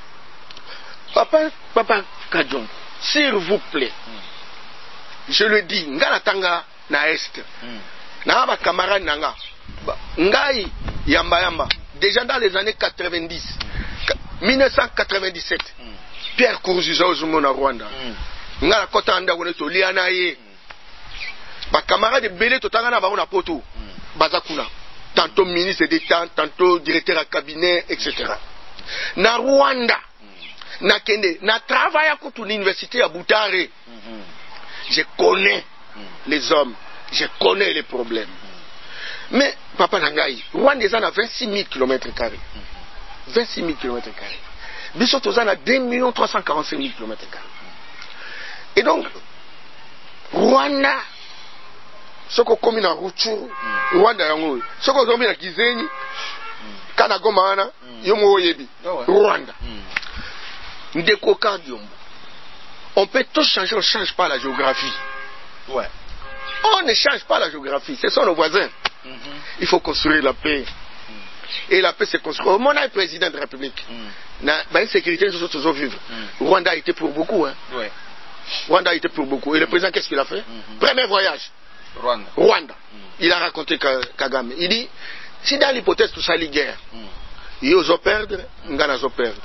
Speaker 3: Papa Kadjon, s'il vous plaît, je le dis, ngana tanga na est, na ba camarade nanga, ngai yamba, déjà dans les années 90, 1997, Pierre Kourziza ozumona Rwanda, ngana kota anda koneto liana ye, ba camarade belé totanga na ba na poto. Bazakuna, tantôt ministre d'État, tantôt directeur à cabinet, etc. Na Rwanda, na Kende, na travaille à l'université à Boutare. Je connais les hommes, je connais les problèmes. Mais, Papa Nangaï, Rwanda est à 26 000 km². 26 000 km². Bissot est à 2 345 000 km². Et donc, Rwanda, ce qu'on commet dans Rutshuru, Rwanda yango, ce qu'on commet dans Gisenyi, Kanagoma wana, yomo yebi, Rwanda. Ndeko Kabyombo. On peut tout changer, on ne change pas la géographie.
Speaker 1: Ouais.
Speaker 3: On ne change pas la géographie, ce sont nos voisins. Il faut construire la paix. Et la paix se construit. Au moment où le président de la République, la sécurité, nous sommes vivre. Rwanda a été pour beaucoup. Hein.
Speaker 1: Ouais.
Speaker 3: Rwanda a été pour beaucoup. Et le président, qu'est-ce qu'il a fait? Premier voyage. Rwanda. Il a raconté Kagame. Il dit, si dans l'hypothèse tout ça, les guerres, ils ont perdre, Ngana ont perdre.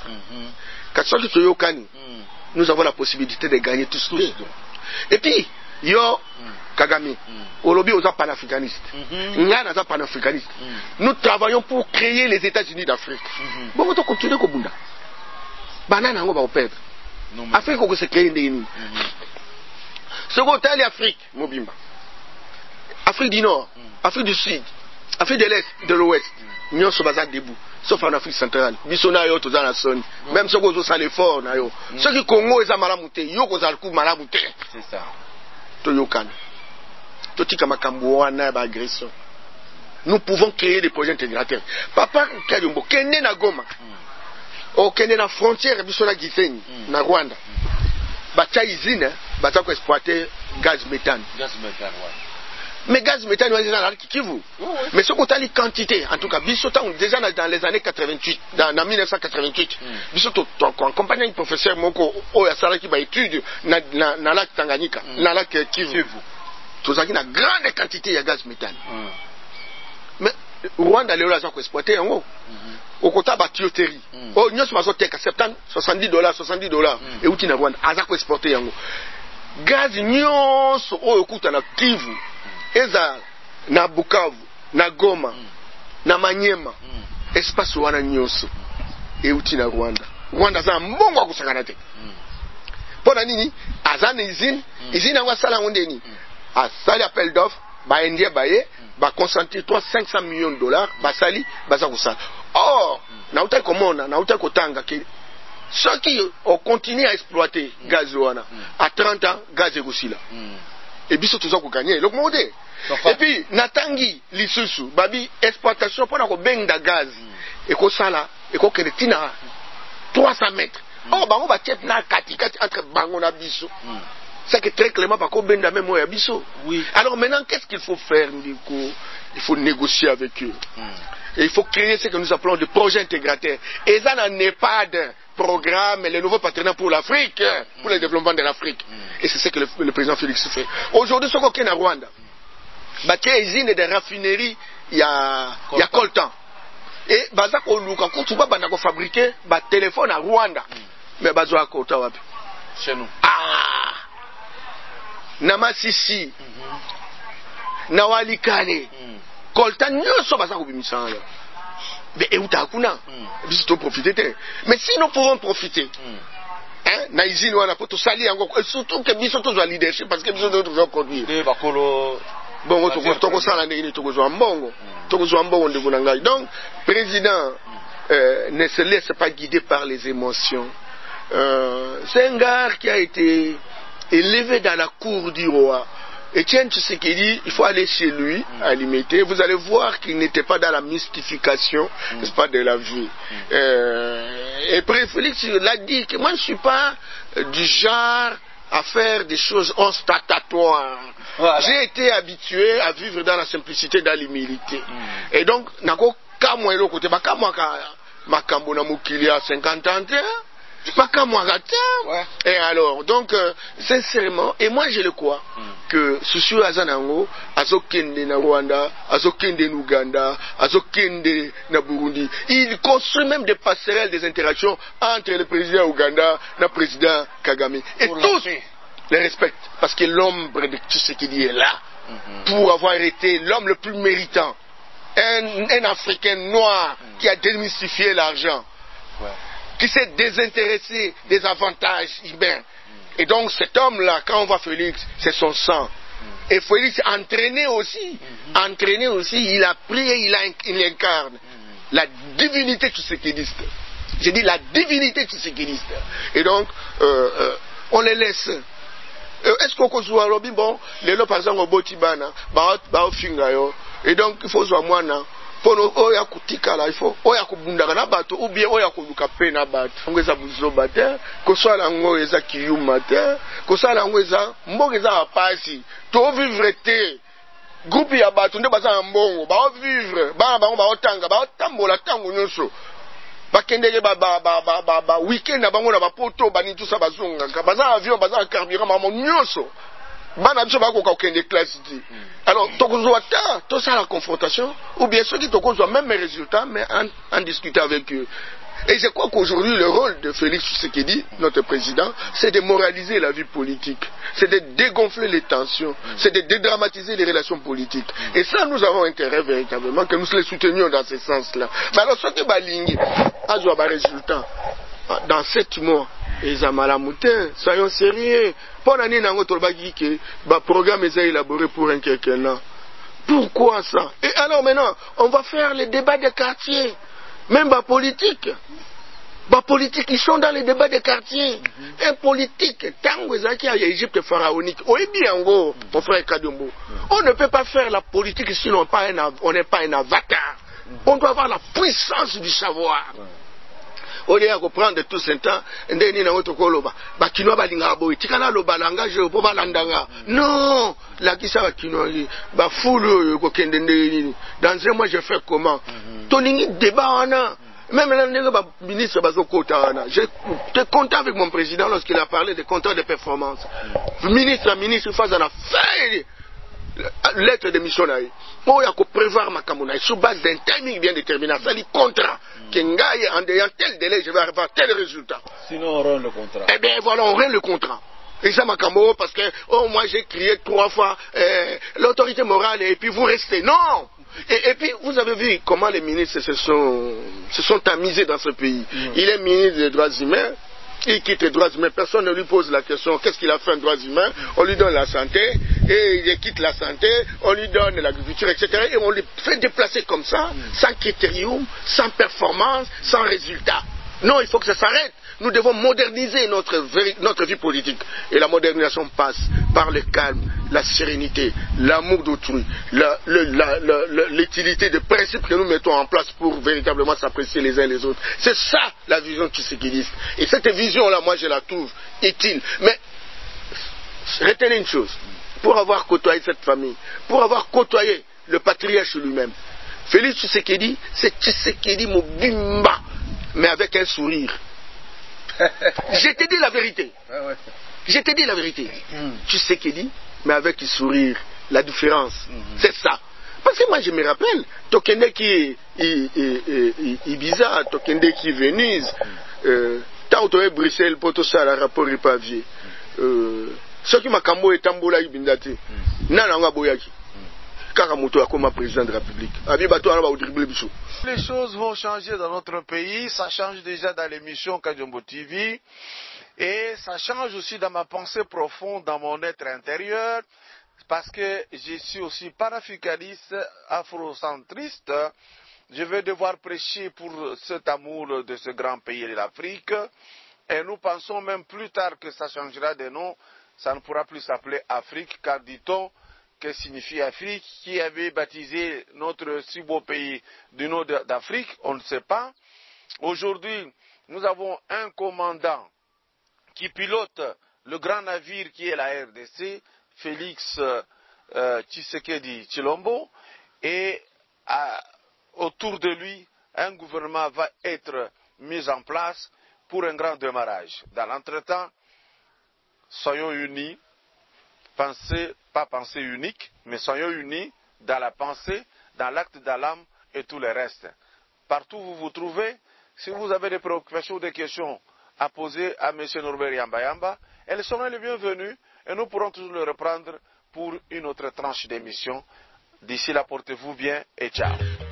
Speaker 3: Nous avons la possibilité de gagner tous. Et puis, yo Kagame, Olobi aux panafricanistes. Ngana aux panafricanistes. Nous travaillons pour créer les États-Unis d'Afrique. Bon, on va continuer comme Bunda. Banana, on va perdre. Afrique, on va se créer des ennemis. Second, l'Afrique, Mobimba. Afrique du Nord, Afrique du Sud, Afrique de l'Est, de l'Ouest, nous sommes debout, sauf en Afrique centrale. Bisona yo to la zone, même ceux qui ont l'effort na yo. Ceux qui Congo ils ont malamute, yo ko zalku malamute.
Speaker 1: C'est ça.
Speaker 3: To yokan. To tika makambo wana ba agression. Nous pouvons créer des projets intégrateurs. Papa Kabyombo kende na Goma. O kende na frontière bisona Gisenyi na Rwanda. Bacha usine, bacha ko exploiter gaz méthane.
Speaker 1: Gaz méthane, ouais.
Speaker 3: Mais gaz méthane, on est dans la Kivu. Mais ce qu'on a les quantités, en tout cas, déjà dans les années 88, dans 1988, en compagnie du professeur Moko, il y a qui va étudier dans le lac Tanganyika, dans le lac Kivu. Tout ça, il y a une grande quantité de gaz méthane. Mais Rwanda, les gens qui exploité en haut. Au côté de la tuyauterie. Oh, nous sommes à $70, $70. Et où tu n'as Rwanda, à exporter en haut. Gaz nyonso oyo kuta na Kivu eza na Bukavu na Goma na Manyema espace wana nyonso euti na Rwanda za mbongo akusangana te pona nini azana usine yango asala ngondeni asali appel d'offre ba indien baye ba concentrer $500 millions basali baza kusala or na uta komona na uta kotanga ke ceux qui ont continué à exploiter gaz à 30 ans, gaz est aussi là. Et puis, c'est tout ça qu'on gagne. Et puis, Natangi, l'Issusu, babi, exploitation pour la beng de gaz. Et qu'on sala, et qu'on crée 300 mètres. Oh, bah, on va tête na kati entre bango na biso. C'est que très clairement, par contre, ben da même moi biso. Oui. Alors maintenant, qu'est-ce qu'il faut faire, Ndiko? Il faut négocier avec eux. Et il faut créer ce que nous appelons des projets intégrateurs. Et ça n'est pas de programme, les nouveaux partenaires pour l'Afrique, pour le développement de l'Afrique. Et c'est ce que le président Félix fait. Aujourd'hui, ce qu'on a à Rwanda, il y a une usine de raffinerie, il y a coltan. Et baza ko luka ko tuba bana ko fabriquer ba téléphone à Rwanda. Mais bazo a coltan wapi?
Speaker 1: Chez nous.
Speaker 3: Ah. Na Masisi. Na Walikale. Coltan nyoso baza ko bimisa. Mais et où t'as kuna? Biso profiter. Mais si nous pouvons profiter. Hein, na usine wana pour tout salir encore surtout que biso to leadership parce que biso to toujours produire. Bon, toko sala ndeni toko zo mbongo. Toko zo mbongo de kunanga. Donc président ne se laisse pas guider par les émotions. C'est un gars qui a été élevé dans la cour du roi. Etienne Tshisekedi, il faut aller chez lui, à l'imiter. Vous allez voir qu'il n'était pas dans la mystification, n'est-ce pas, de la vie. Et Félix l'a dit que moi je ne suis pas du genre à faire des choses ostentatoires. Voilà. J'ai été habitué à vivre dans la simplicité, dans l'humilité. Et donc, nako kamwa elo kote ba kamwa ka makambo na mokili à 50 ans. Pas qu'à moi, ouais. Et alors, donc, sincèrement, et moi je le crois, que Susu Azanango, Azokende na Rwanda, Azokende na Ouganda, Azokende na Burundi, il construit même des passerelles, des interactions entre le président Ouganda et le président Kagame. Et pour tous les respectent, parce que l'ombre de Tshisekedi est là, pour avoir été l'homme le plus méritant, un Africain noir qui a démystifié l'argent. Ouais. Qui s'est désintéressé des avantages humains. Et donc cet homme-là, quand on voit Félix, c'est son sang. Et Félix entraîné aussi, il a prié, il incarne la divinité tshisekidiste. J'ai dit la divinité tshisekidiste. Et donc, on les laisse. Est-ce qu'on peut jouer à l'objet? Bon, les lots par exemple au Botibana, et donc il faut jouer à moi. Pono oya kutika la ifo oya kubundaka na bato ou bien oya koluka pe na bato ngeza buzo bate ko swala ngo eza kiyuma te ko swala ngo eza mbongo eza pasi to vivre te groupe ya bato nde baza mbongo ba vivre ba bango ba otanga ba otambola tango nyonso bakendeke ba weekend na bango na ba poto bani tout ça bazonga baza avion baza carburant mamo nyonso bana biso bakoka okende classe dit. Alors tokozwa ta tout ça la confrontation ou bien ceux qui tokozwa même mes résultats mais en discuter avec eux. Et je crois qu'aujourd'hui le rôle de Félix Tshisekedi, notre président, c'est de moraliser la vie politique, c'est de dégonfler les tensions, c'est de dédramatiser les relations politiques. Et ça nous avons intérêt véritablement que nous les soutenions dans ce sens-là. Mais alors ce que balingi a joué un résultat dans 7 mois. Et Zamalamoute, soyons sérieux. Pour l'année, le programme est élaboré pour un quelqu'un. Pourquoi ça? Et alors maintenant, on va faire les débats de quartier. Même les politiques. Les politiques, ils sont dans les débats de quartier. Un politique, tant que ça, il y a l'Égypte pharaonique. On ne peut pas faire la politique si on n'est pas un avatar. On doit avoir la puissance du savoir. au lieu de prendre tout ce temps ndeni na autre koloba ba kinoa balinga boy tikana loba langage po balandanga non la kisa ba kinoa ba fulu ko kende ndeni dans un mois je fais comment toningi débat wana même le ministre Bazokota, j'étais content avec mon président lorsqu'il a parlé des compteurs de performance. Ministre face à la feuille lettre de mission là. Moi, il faut prévoir ma camouflage sur base d'un timing bien déterminé. Ça dit contrat. Qu'engaille en ayant tel délai, je vais avoir tel résultat.
Speaker 1: Sinon, on rend le contrat.
Speaker 3: Eh bien, voilà, on rend le contrat. Et ça m'a cambo parce que, oh, moi j'ai crié 3 fois l'autorité morale et puis vous restez. Non! Et puis, vous avez vu comment les ministres se sont amusés dans ce pays. Il est ministre des droits humains. Il quitte les droits humains, personne ne lui pose la question qu'est-ce qu'il a fait en droits humains, on lui donne la santé, et il quitte la santé, on lui donne l'agriculture, etc. Et on le fait déplacer comme ça, sans critérium, sans performance, sans résultat. Non, il faut que ça s'arrête. Nous devons moderniser notre vie politique. Et la modernisation passe par le calme, la sérénité, l'amour d'autrui, l'utilité des principes que nous mettons en place pour véritablement s'apprécier les uns les autres. C'est ça la vision tshisekidiste. Et cette vision-là, moi je la trouve utile. Mais retenez une chose, pour avoir côtoyé cette famille, pour avoir côtoyé le patriarche lui-même, Félix Tshisekedi, c'est Tshisekedi Mobimba, mais avec un sourire. Je t'ai dit la vérité. Je t'ai dit la vérité. Tu sais qu'il dit, mais avec un sourire, la différence, c'est ça. Parce que moi je me rappelle, Tokende qui Ibiza, Tokende qui Venise, Tautoé Bruxelles, Potosa, la rapport Ripavier. Ce qui m'a cambo et Tambola Ibindate, Nananga Boyaki. Karamoto comme président de la République.
Speaker 1: Les choses vont changer dans notre pays, ça change déjà dans l'émission Kajombo TV et ça change aussi dans ma pensée profonde, dans mon être intérieur, parce que je suis aussi panafricaniste, afrocentriste. Je vais devoir prêcher pour cet amour de ce grand pays de l'Afrique et nous pensons même plus tard que ça changera de nom, ça ne pourra plus s'appeler Afrique, car dit-on, que signifie Afrique, qui avait baptisé notre si beau pays du nord d'Afrique, on ne sait pas. Aujourd'hui, nous avons un commandant qui pilote le grand navire qui est la RDC, Félix Tshisekedi Tshilombo, et autour de lui, un gouvernement va être mis en place pour un grand démarrage. Dans l'entretemps, soyons unis. Pas pensée unique, mais soyons unis dans la pensée, dans l'acte de l'âme et tout le reste. Partout où vous vous trouvez, si vous avez des préoccupations ou des questions à poser à M. Norbert Yamba, elles seront les bienvenues et nous pourrons toujours le reprendre pour une autre tranche d'émission. D'ici là, portez-vous bien et ciao.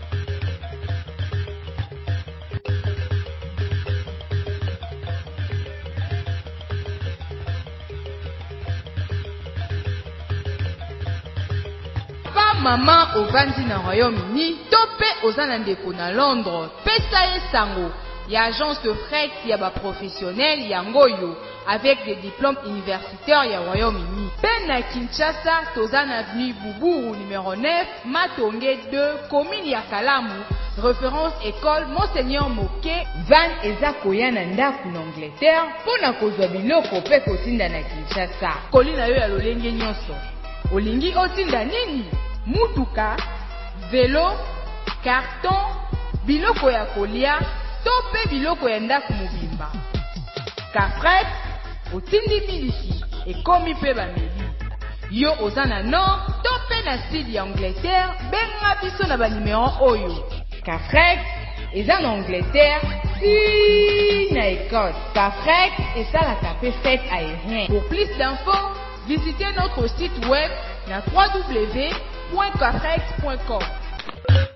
Speaker 2: Maman ovandi na Royaume-Uni, topé aux ndeko na Londres, pesa ye sango, ya agence de fret ya ba professionnel ya ngoyo avec des diplômes universitaires ya Royaume-Uni. Ben na Kinshasa, tozan avenue Boubou numéro 9, Matonge 2, commune ya Kalamu, référence école Monseigneur Moké, van eza koya na ndaku na Angleterre, pona kozwa biloko pe kotinda na Kinshasa. Kolina yo ya lolenge nyonso. Olingi otinda nini? Mutuka, vélo, carton, biloko ya kolia, tope biloko ya ndaku mobimba. Kafret, otindi miliki, ekomi pe bameli. Yo ozana nord, tope na sud ya Angleterre, benga biso na ba numéro oyo. Kafret, eza na Angleterre, si na Écosse. Kafret, esalaka pe fête aérien. Pour plus d'infos, visitez notre site web na www.kafret.com.